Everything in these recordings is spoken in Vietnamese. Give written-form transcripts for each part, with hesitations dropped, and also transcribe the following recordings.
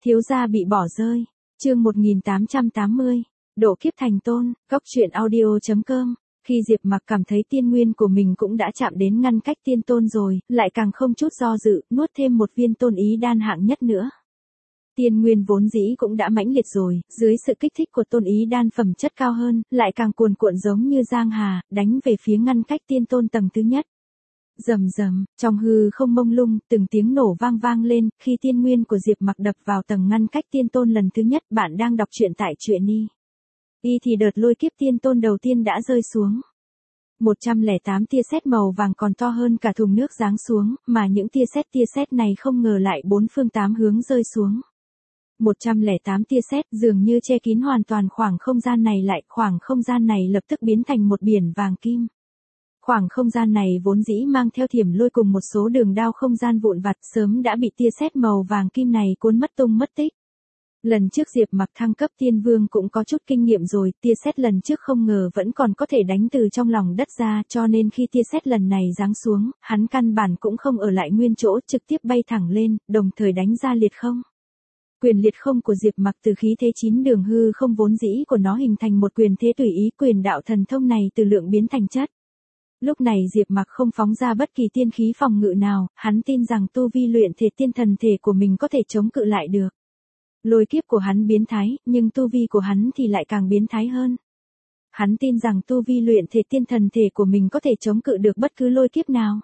Thiếu gia bị bỏ rơi. Chương 1880. Độ kiếp thành tôn. Góc truyện audio.com. Khi Diệp Mặc cảm thấy tiên nguyên của mình cũng đã chạm đến ngăn cách tiên tôn rồi, lại càng không chút do dự, nuốt thêm một viên tôn ý đan hạng nhất nữa. Tiên nguyên vốn dĩ cũng đã mãnh liệt rồi, dưới sự kích thích của tôn ý đan phẩm chất cao hơn, lại càng cuồn cuộn giống như giang hà, đánh về phía ngăn cách tiên tôn tầng thứ nhất. Rầm rầm, trong hư không mông lung, từng tiếng nổ vang vang lên, khi tiên nguyên của Diệp Mặc đập vào tầng ngăn cách tiên tôn lần thứ nhất. Bạn đang đọc truyện tại truyện y thì đợt lôi kiếp tiên tôn đầu tiên đã rơi xuống. 108 tia sét màu vàng còn to hơn cả thùng nước giáng xuống, mà những tia sét này không ngờ lại bốn phương tám hướng rơi xuống. 108 tia sét dường như che kín hoàn toàn khoảng không gian này lại, khoảng không gian này lập tức biến thành một biển vàng kim. Khoảng không gian này vốn dĩ mang theo thiểm lôi cùng một số đường đao không gian vụn vặt sớm đã bị tia sét màu vàng kim này cuốn mất tung mất tích. Lần trước Diệp Mặc thăng cấp tiên vương cũng có chút kinh nghiệm rồi, tia sét lần trước không ngờ vẫn còn có thể đánh từ trong lòng đất ra, cho nên khi tia sét lần này giáng xuống, hắn căn bản cũng không ở lại nguyên chỗ, trực tiếp bay thẳng lên, đồng thời đánh ra liệt không. Quyền liệt không của Diệp Mặc từ khí thế 9 đường hư không vốn dĩ của nó hình thành một quyền thế tùy ý, quyền đạo thần thông này từ lượng biến thành chất. Lúc này Diệp Mặc không phóng ra bất kỳ tiên khí phòng ngự nào, hắn tin rằng tu vi luyện thể tiên thần thể của mình có thể chống cự lại được. Lôi kiếp của hắn biến thái, nhưng tu vi của hắn thì lại càng biến thái hơn. Hắn tin rằng tu vi luyện thể tiên thần thể của mình có thể chống cự được bất cứ lôi kiếp nào.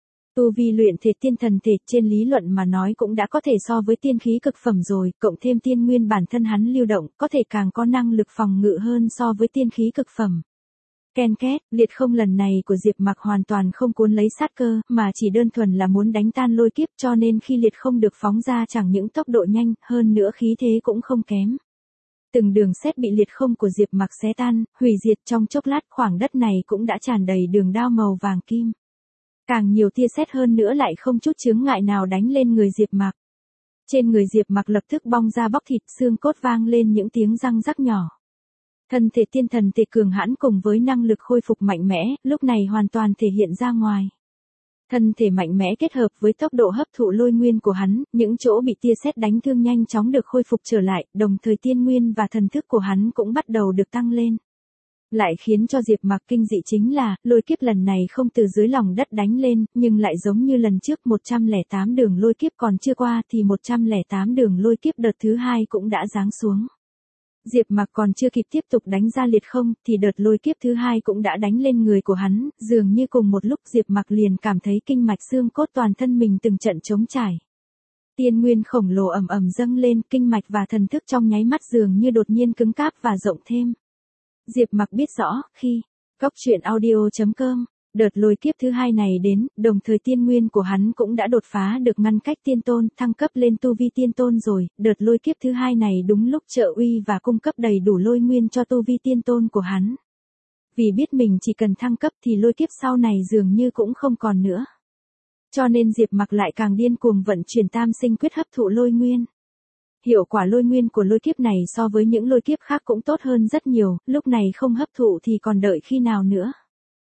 Tu vi luyện thể tiên thần thể trên lý luận mà nói cũng đã có thể so với tiên khí cực phẩm rồi, cộng thêm tiên nguyên bản thân hắn lưu động, có thể càng có năng lực phòng ngự hơn so với tiên khí cực phẩm. Ken két, liệt không lần này của Diệp Mặc hoàn toàn không cuốn lấy sát cơ, mà chỉ đơn thuần là muốn đánh tan lôi kiếp, cho nên khi liệt không được phóng ra chẳng những tốc độ nhanh, hơn nữa khí thế cũng không kém. Từng đường sét bị liệt không của Diệp Mặc xé tan, hủy diệt trong chốc lát, khoảng đất này cũng đã tràn đầy đường đao màu vàng kim. Càng nhiều tia sét hơn nữa lại không chút chướng ngại nào đánh lên người Diệp Mặc. Trên người Diệp Mặc lập tức bong ra bóc thịt, xương cốt vang lên những tiếng răng rắc nhỏ. Thân thể tiên thần thể cường hãn cùng với năng lực khôi phục mạnh mẽ, lúc này hoàn toàn thể hiện ra ngoài. Thân thể mạnh mẽ kết hợp với tốc độ hấp thụ lôi nguyên của hắn, những chỗ bị tia sét đánh thương nhanh chóng được khôi phục trở lại, đồng thời tiên nguyên và thần thức của hắn cũng bắt đầu được tăng lên. Lại khiến cho Diệp Mặc kinh dị chính là, lôi kiếp lần này không từ dưới lòng đất đánh lên, nhưng lại giống như lần trước 108 đường lôi kiếp còn chưa qua thì 108 đường lôi kiếp đợt thứ hai cũng đã giáng xuống. Diệp Mặc còn chưa kịp tiếp tục đánh ra liệt không, thì đợt lôi kiếp thứ hai cũng đã đánh lên người của hắn, dường như cùng một lúc Diệp Mặc liền cảm thấy kinh mạch xương cốt toàn thân mình từng trận trống trải. Tiên nguyên khổng lồ ầm ầm dâng lên, kinh mạch và thần thức trong nháy mắt dường như đột nhiên cứng cáp và rộng thêm. Diệp Mặc biết rõ, khi góc truyện audio.com, đợt lôi kiếp thứ hai này đến, đồng thời tiên nguyên của hắn cũng đã đột phá được ngăn cách tiên tôn, thăng cấp lên tu vi tiên tôn rồi, đợt lôi kiếp thứ hai này đúng lúc trợ uy và cung cấp đầy đủ lôi nguyên cho tu vi tiên tôn của hắn. Vì biết mình chỉ cần thăng cấp thì lôi kiếp sau này dường như cũng không còn nữa. Cho nên Diệp Mặc lại càng điên cuồng vận chuyển tam sinh quyết hấp thụ lôi nguyên. Hiệu quả lôi nguyên của lôi kiếp này so với những lôi kiếp khác cũng tốt hơn rất nhiều, lúc này không hấp thụ thì còn đợi khi nào nữa.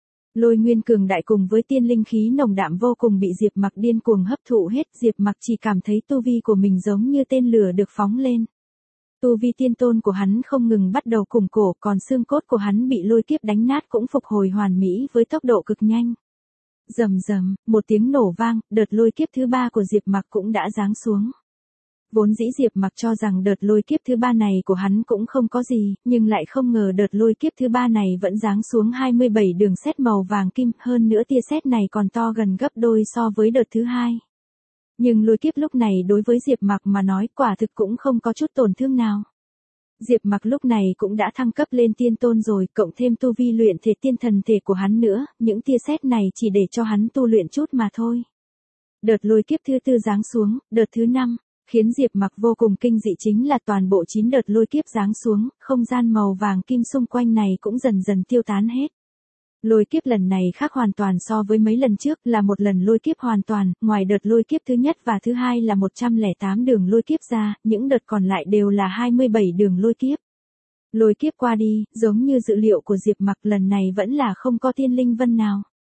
Lôi nguyên cường đại cùng với tiên linh khí nồng đạm vô cùng bị Diệp Mặc điên cuồng hấp thụ hết, Diệp Mặc chỉ cảm thấy tu vi của mình giống như tên lửa được phóng lên. Tu vi tiên tôn của hắn không ngừng bắt đầu củng cổ, còn xương cốt của hắn bị lôi kiếp đánh nát cũng phục hồi hoàn mỹ với tốc độ cực nhanh. Rầm rầm, một tiếng nổ vang, đợt lôi kiếp thứ ba của Diệp Mặc cũng đã giáng xuống. Vốn dĩ Diệp Mặc cho rằng đợt lôi kiếp thứ ba này của hắn cũng không có gì, nhưng lại không ngờ đợt lôi kiếp thứ ba này vẫn giáng xuống 27 đường sét màu vàng kim, hơn nữa tia sét này còn to gần gấp đôi so với đợt thứ hai. Nhưng lôi kiếp lúc này đối với Diệp Mặc mà nói quả thực cũng không có chút tổn thương nào. Diệp Mặc lúc này cũng đã thăng cấp lên tiên tôn rồi, cộng thêm tu vi luyện thể tiên thần thể của hắn nữa, những tia sét này chỉ để cho hắn tu luyện chút mà thôi. Đợt lôi kiếp thứ tư giáng xuống, đợt thứ 5. Khiến Diệp Mặc vô cùng kinh dị chính là toàn bộ 9 đợt lôi kiếp giáng xuống, không gian màu vàng kim xung quanh này cũng dần dần tiêu tán hết. Lôi kiếp lần này khác hoàn toàn so với mấy lần trước, là một lần lôi kiếp hoàn toàn, ngoài đợt lôi kiếp thứ nhất và thứ hai là 108 đường lôi kiếp ra, những đợt còn lại đều là 27 đường lôi kiếp. Lôi kiếp qua đi, giống như dự liệu của Diệp Mặc lần này vẫn là không có tiên linh vân nào.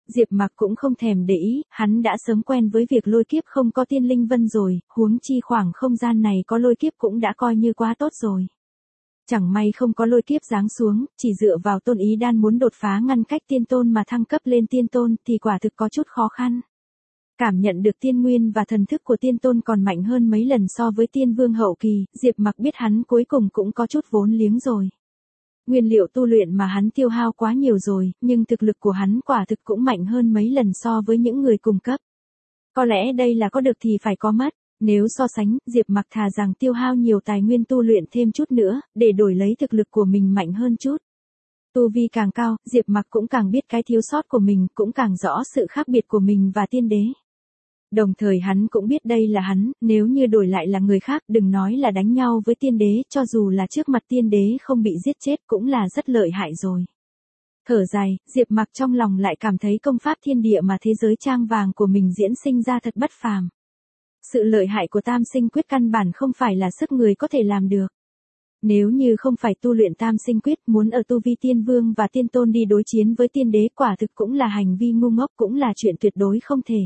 Diệp Mặc cũng không thèm để ý, hắn đã sớm quen với việc lôi kiếp không có tiên linh vân rồi, huống chi khoảng không gian này có lôi kiếp cũng đã coi như quá tốt rồi. Chẳng may không có lôi kiếp giáng xuống, chỉ dựa vào Tôn Ý Đan muốn đột phá ngăn cách tiên tôn mà thăng cấp lên tiên tôn thì quả thực có chút khó khăn. Cảm nhận được tiên nguyên và thần thức của tiên tôn còn mạnh hơn mấy lần so với tiên vương hậu kỳ, Diệp Mặc biết hắn cuối cùng cũng có chút vốn liếng rồi. Nguyên liệu tu luyện mà hắn tiêu hao quá nhiều rồi, nhưng thực lực của hắn quả thực cũng mạnh hơn mấy lần so với những người cùng cấp. Có lẽ đây là có được thì phải có mất, nếu so sánh, Diệp Mặc thà rằng tiêu hao nhiều tài nguyên tu luyện thêm chút nữa, để đổi lấy thực lực của mình mạnh hơn chút. Tu vi càng cao, Diệp Mặc cũng càng biết cái thiếu sót của mình, cũng càng rõ sự khác biệt của mình và tiên đế. Đồng thời hắn cũng biết đây là hắn, nếu như đổi lại là người khác, đừng nói là đánh nhau với tiên đế, cho dù là trước mặt tiên đế không bị giết chết cũng là rất lợi hại rồi. Thở dài, Diệp Mặc trong lòng lại cảm thấy công pháp thiên địa mà thế giới trang vàng của mình diễn sinh ra thật bất phàm. Sự lợi hại của tam sinh quyết căn bản không phải là sức người có thể làm được. Nếu như không phải tu luyện tam sinh quyết, muốn ở tu vi tiên vương và tiên tôn đi đối chiến với tiên đế quả thực cũng là hành vi ngu ngốc, cũng là chuyện tuyệt đối không thể.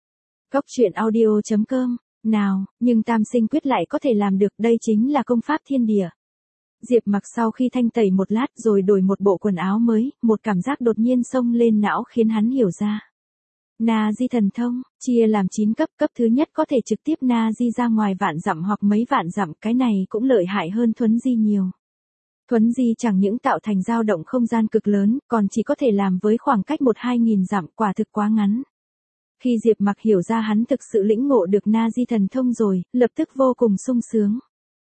Góc truyện audio.com, nào, nhưng tam sinh quyết lại có thể làm được, đây chính là công pháp thiên địa. Diệp Mặc sau khi thanh tẩy một lát rồi đổi một bộ quần áo mới, một cảm giác đột nhiên xông lên não khiến hắn hiểu ra. Na Di thần thông, chia làm 9 cấp, cấp thứ nhất có thể trực tiếp Na Di ra ngoài vạn dặm hoặc mấy vạn dặm, cái này cũng lợi hại hơn Thuấn Di nhiều. Thuấn Di chẳng những tạo thành dao động không gian cực lớn, còn chỉ có thể làm với khoảng cách 1-2 nghìn dặm, quả thực quá ngắn. Khi Diệp Mặc hiểu ra hắn thực sự lĩnh ngộ được Na Di thần thông rồi, lập tức vô cùng sung sướng.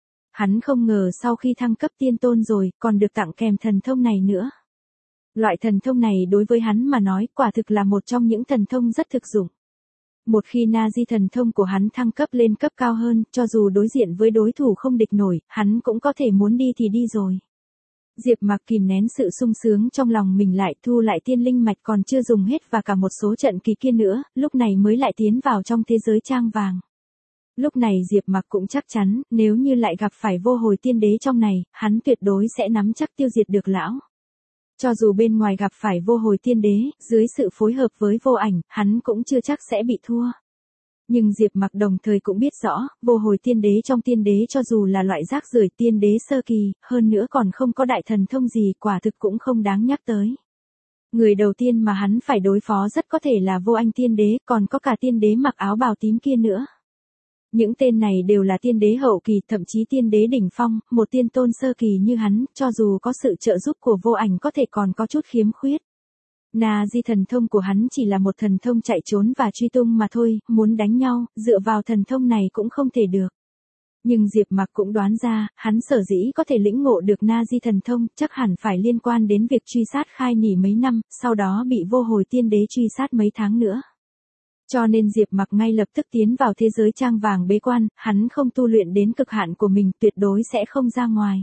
Hắn không ngờ sau khi thăng cấp tiên tôn rồi, còn được tặng kèm thần thông này nữa. Loại thần thông này đối với hắn mà nói quả thực là một trong những thần thông rất thực dụng. Một khi Na Di thần thông của hắn thăng cấp lên cấp cao hơn, cho dù đối diện với đối thủ không địch nổi, hắn cũng có thể muốn đi thì đi rồi. Diệp Mặc kìm nén sự sung sướng trong lòng mình lại, thu lại tiên linh mạch còn chưa dùng hết và cả một số trận kỳ kia nữa, lúc này mới lại tiến vào trong thế giới trang vàng. Lúc này Diệp Mặc cũng chắc chắn, nếu như lại gặp phải vô hồi tiên đế trong này, hắn tuyệt đối sẽ nắm chắc tiêu diệt được lão. Cho dù bên ngoài gặp phải vô hồi tiên đế, dưới sự phối hợp với vô ảnh, hắn cũng chưa chắc sẽ bị thua. Nhưng Diệp Mặc đồng thời cũng biết rõ, vô hồi tiên đế trong tiên đế cho dù là loại rác rưởi tiên đế sơ kỳ, hơn nữa còn không có đại thần thông gì, quả thực cũng không đáng nhắc tới. Người đầu tiên mà hắn phải đối phó rất có thể là vô anh tiên đế, còn có cả tiên đế mặc áo bào tím kia nữa. Những tên này đều là tiên đế hậu kỳ, thậm chí tiên đế đỉnh phong, một tiên tôn sơ kỳ như hắn, cho dù có sự trợ giúp của vô ảnh có thể còn có chút khiếm khuyết. Na Di thần thông của hắn chỉ là một thần thông chạy trốn và truy tung mà thôi, muốn đánh nhau, dựa vào thần thông này cũng không thể được. Nhưng Diệp Mặc cũng đoán ra, hắn sở dĩ có thể lĩnh ngộ được Na Di thần thông, chắc hẳn phải liên quan đến việc truy sát Khai Nỉ mấy năm, sau đó bị vô hồi tiên đế truy sát mấy tháng nữa. Cho nên Diệp Mặc ngay lập tức tiến vào thế giới trang vàng bế quan, hắn không tu luyện đến cực hạn của mình, tuyệt đối sẽ không ra ngoài.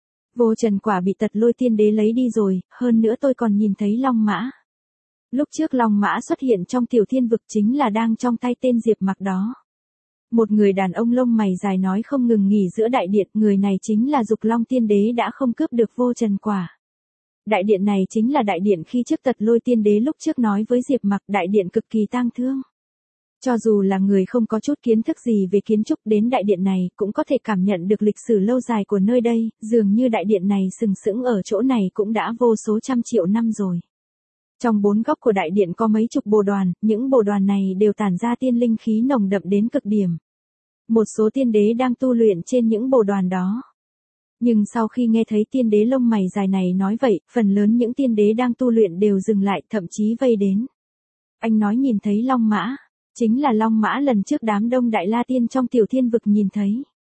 Vô trần quả bị tật lôi tiên đế lấy đi rồi, hơn nữa tôi còn nhìn thấy long mã. Lúc trước long mã xuất hiện trong tiểu thiên vực chính là đang trong tay tên Diệp Mặc đó. Một người đàn ông lông mày dài nói không ngừng nghỉ giữa đại điện, người này chính là Dục Long tiên đế đã không cướp được vô trần quả. Đại điện này chính là đại điện khi trước tật lôi tiên đế lúc trước nói với Diệp Mặc, đại điện cực kỳ tang thương. Cho dù là người không có chút kiến thức gì về kiến trúc, đến đại điện này cũng có thể cảm nhận được lịch sử lâu dài của nơi đây, dường như đại điện này sừng sững ở chỗ này cũng đã vô số trăm triệu năm rồi. Trong 4 góc của đại điện có mấy chục bồ đoàn, những bồ đoàn này đều tản ra tiên linh khí nồng đậm đến cực điểm. Một số tiên đế đang tu luyện trên những bồ đoàn đó. Nhưng sau khi nghe thấy tiên đế lông mày dài này nói vậy, phần lớn những tiên đế đang tu luyện đều dừng lại, thậm chí vây đến. Anh nói nhìn thấy long mã, chính là long mã lần trước đám đông đại la tiên trong tiểu thiên vực nhìn thấy.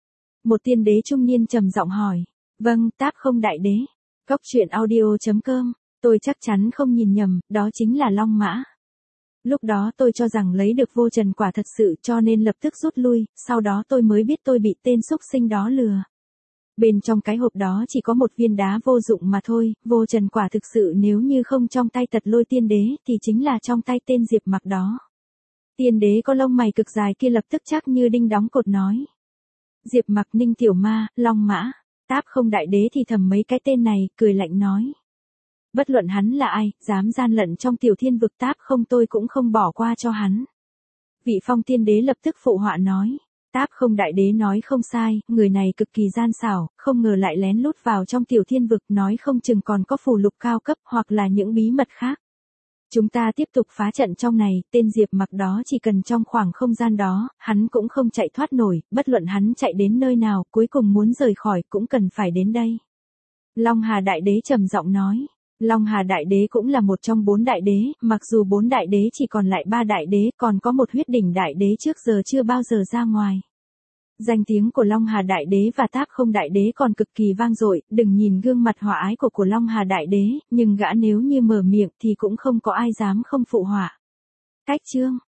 Một tiên đế trung niên trầm giọng hỏi, vâng, Táp Không đại đế. Góc truyện audio.com, tôi chắc chắn không nhìn nhầm, đó chính là long mã. Lúc đó tôi cho rằng lấy được vô trần quả thật sự cho nên lập tức rút lui, sau đó tôi mới biết tôi bị tên xúc sinh đó lừa. Bên trong cái hộp đó chỉ có một viên đá vô dụng mà thôi, vô trần quả thực sự nếu như không trong tay tật lôi tiên đế thì chính là trong tay tên Diệp Mặc đó. Tiên đế có lông mày cực dài kia lập tức chắc như đinh đóng cột nói. Diệp Mặc Ninh tiểu ma, long mã, Táp Không đại đế thì thầm mấy cái tên này, cười lạnh nói. Bất luận hắn là ai, dám gian lận trong tiểu thiên vực Táp Không tôi cũng không bỏ qua cho hắn. Vị Phong Tiên Đế lập tức phụ họa nói. Táp Không đại đế nói không sai, người này cực kỳ gian xảo, không ngờ lại lén lút vào trong tiểu thiên vực, nói không chừng còn có phù lục cao cấp hoặc là những bí mật khác. Chúng ta tiếp tục phá trận trong này, tên Diệp Mặc đó chỉ cần trong khoảng không gian đó, hắn cũng không chạy thoát nổi, bất luận hắn chạy đến nơi nào, cuối cùng muốn rời khỏi cũng cần phải đến đây. Long Hà Đại Đế trầm giọng nói. Long Hà Đại Đế cũng là một trong 4 đại đế, mặc dù 4 đại đế chỉ còn lại 3 đại đế, còn có một huyết đỉnh đại đế trước giờ chưa bao giờ ra ngoài. Danh tiếng của Long Hà Đại Đế và Táp Không Đại Đế còn cực kỳ vang dội, đừng nhìn gương mặt hòa ái của Long Hà Đại Đế, nhưng gã nếu như mở miệng thì cũng không có ai dám không phụ họa. Cách chương